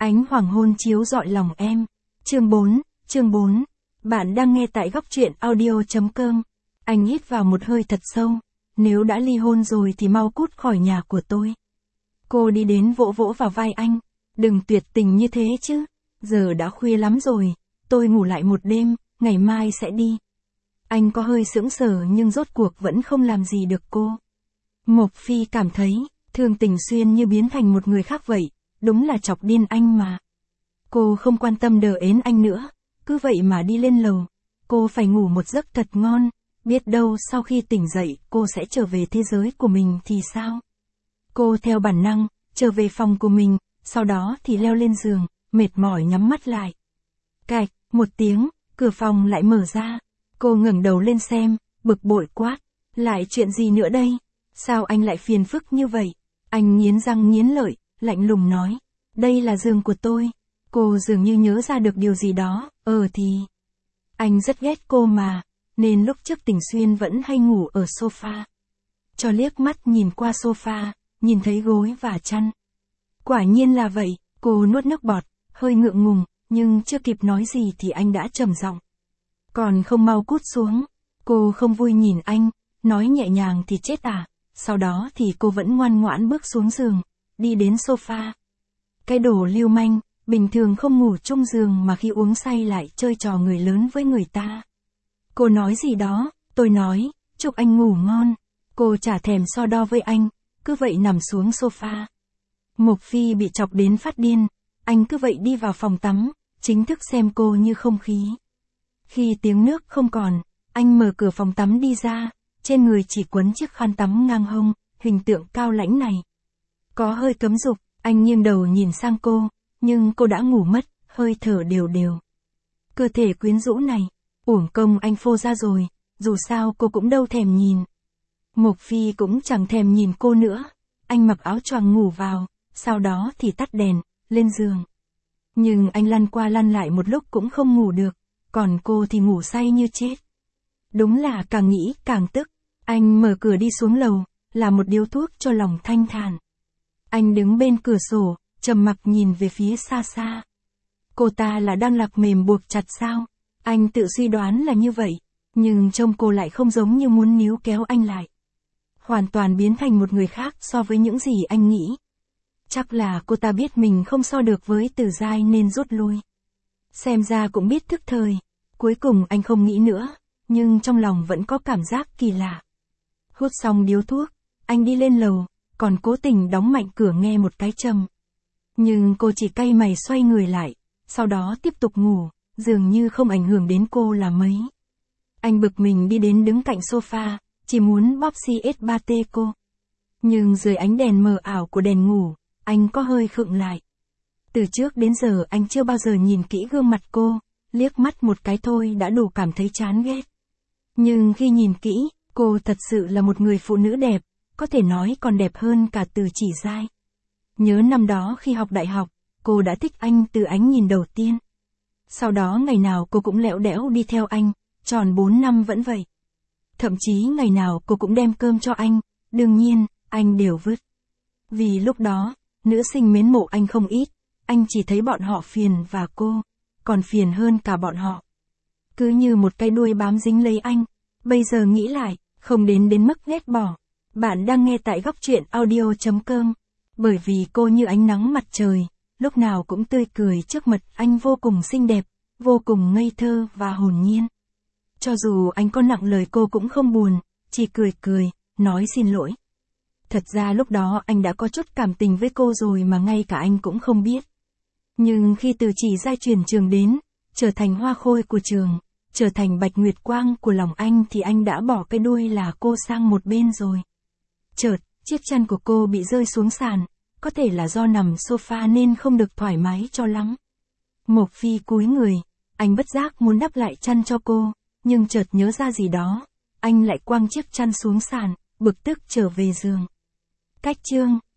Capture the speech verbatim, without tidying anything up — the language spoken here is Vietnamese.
Ánh hoàng hôn chiếu rọi lòng em. Chương bốn, chương bốn. Bạn đang nghe tại góc truyện audio chấm com. Anh hít vào một hơi thật sâu. Nếu đã ly hôn rồi thì mau cút khỏi nhà của tôi. Cô đi đến vỗ vỗ vào vai anh. Đừng tuyệt tình như thế chứ. Giờ đã khuya lắm rồi. Tôi ngủ lại một đêm, ngày mai sẽ đi. Anh có hơi sững sờ nhưng rốt cuộc vẫn không làm gì được cô. Mộc Phi cảm thấy, Thương Tình Xuyên như biến thành một người khác vậy. Đúng là chọc điên anh mà. Cô không quan tâm đờ ến anh nữa. Cứ vậy mà đi lên lầu. Cô phải ngủ một giấc thật ngon. Biết đâu sau khi tỉnh dậy cô sẽ trở về thế giới của mình thì sao? Cô theo bản năng, trở về phòng của mình, sau đó thì leo lên giường, mệt mỏi nhắm mắt lại. Cạch, một tiếng, cửa phòng lại mở ra. Cô ngẩng đầu lên xem, bực bội quát. Lại chuyện gì nữa đây? Sao anh lại phiền phức như vậy? Anh nghiến răng nghiến lợi, lạnh lùng nói. Đây là giường của tôi. Cô dường như nhớ ra được điều gì đó. Ờ thì... Anh rất ghét cô mà, nên lúc trước Tình Xuyên vẫn hay ngủ ở sofa. Cho liếc mắt nhìn qua sofa, nhìn thấy gối và chăn. Quả nhiên là vậy, cô nuốt nước bọt, hơi ngượng ngùng, nhưng chưa kịp nói gì thì anh đã trầm giọng. Còn không mau cút xuống. Cô không vui nhìn anh, nói nhẹ nhàng thì chết à. Sau đó thì cô vẫn ngoan ngoãn bước xuống giường, đi đến sofa. Cái đồ lưu manh, bình thường không ngủ chung giường mà khi uống say lại chơi trò người lớn với người ta. Cô nói gì đó, tôi nói, chúc anh ngủ ngon. Cô chả thèm so đo với anh, cứ vậy nằm xuống sofa. Mộc Phi bị chọc đến phát điên, anh cứ vậy đi vào phòng tắm, chính thức xem cô như không khí. Khi tiếng nước không còn, anh mở cửa phòng tắm đi ra, trên người chỉ quấn chiếc khăn tắm ngang hông, hình tượng cao lãnh này. Có hơi cấm dục, anh nghiêng đầu nhìn sang cô, nhưng cô đã ngủ mất, hơi thở đều đều. Cơ thể quyến rũ này, uổng công anh phô ra rồi, dù sao cô cũng đâu thèm nhìn. Mộc Phi cũng chẳng thèm nhìn cô nữa, anh mặc áo choàng ngủ vào, sau đó thì tắt đèn, lên giường. Nhưng anh lăn qua lăn lại một lúc cũng không ngủ được, còn cô thì ngủ say như chết. Đúng là càng nghĩ càng tức, anh mở cửa đi xuống lầu, làm một điếu thuốc cho lòng thanh thản. Anh đứng bên cửa sổ, trầm mặc nhìn về phía xa xa. Cô ta là đang lạc mềm buộc chặt sao? Anh tự suy đoán là như vậy, nhưng trông cô lại không giống như muốn níu kéo anh lại. Hoàn toàn biến thành một người khác so với những gì anh nghĩ. Chắc là cô ta biết mình không so được với Từ Giai nên rút lui. Xem ra cũng biết thức thời. Cuối cùng anh không nghĩ nữa, nhưng trong lòng vẫn có cảm giác kỳ lạ. Hút xong điếu thuốc, anh đi lên lầu, còn cố tình đóng mạnh cửa nghe một cái trầm. Nhưng cô chỉ cay mày xoay người lại, sau đó tiếp tục ngủ, dường như không ảnh hưởng đến cô là mấy. Anh bực mình đi đến đứng cạnh sofa, chỉ muốn bóp xê ét ba tê cô. Nhưng dưới ánh đèn mờ ảo của đèn ngủ, anh có hơi khựng lại. Từ trước đến giờ anh chưa bao giờ nhìn kỹ gương mặt cô, liếc mắt một cái thôi đã đủ cảm thấy chán ghét. Nhưng khi nhìn kỹ, cô thật sự là một người phụ nữ đẹp, có thể nói còn đẹp hơn cả Từ Chỉ Giai. Nhớ năm đó khi học đại học, cô đã thích anh từ ánh nhìn đầu tiên. Sau đó ngày nào cô cũng lẽo đẽo đi theo anh, tròn bốn năm vẫn vậy. Thậm chí ngày nào cô cũng đem cơm cho anh, đương nhiên, anh đều vứt. Vì lúc đó, nữ sinh mến mộ anh không ít, anh chỉ thấy bọn họ phiền và cô, còn phiền hơn cả bọn họ. Cứ như một cái đuôi bám dính lấy anh, bây giờ nghĩ lại, không đến đến mức ghét bỏ. Bạn đang nghe tại góc truyện audio chấm com. Bởi vì cô như ánh nắng mặt trời, lúc nào cũng tươi cười trước mặt anh vô cùng xinh đẹp, vô cùng ngây thơ và hồn nhiên. Cho dù anh có nặng lời cô cũng không buồn, chỉ cười cười, nói xin lỗi. Thật ra lúc đó anh đã có chút cảm tình với cô rồi mà ngay cả anh cũng không biết. Nhưng khi Từ Chỉ Giai chuyển trường đến, trở thành hoa khôi của trường, trở thành bạch nguyệt quang của lòng anh thì anh đã bỏ cái đuôi là cô sang một bên rồi. Chợt, chiếc chân của cô bị rơi xuống sàn, có thể là do nằm sofa nên không được thoải mái cho lắm. Mộc Phi cúi người, anh bất giác muốn đắp lại chăn cho cô, nhưng chợt nhớ ra gì đó, anh lại quăng chiếc chăn xuống sàn, bực tức trở về giường. Cách chương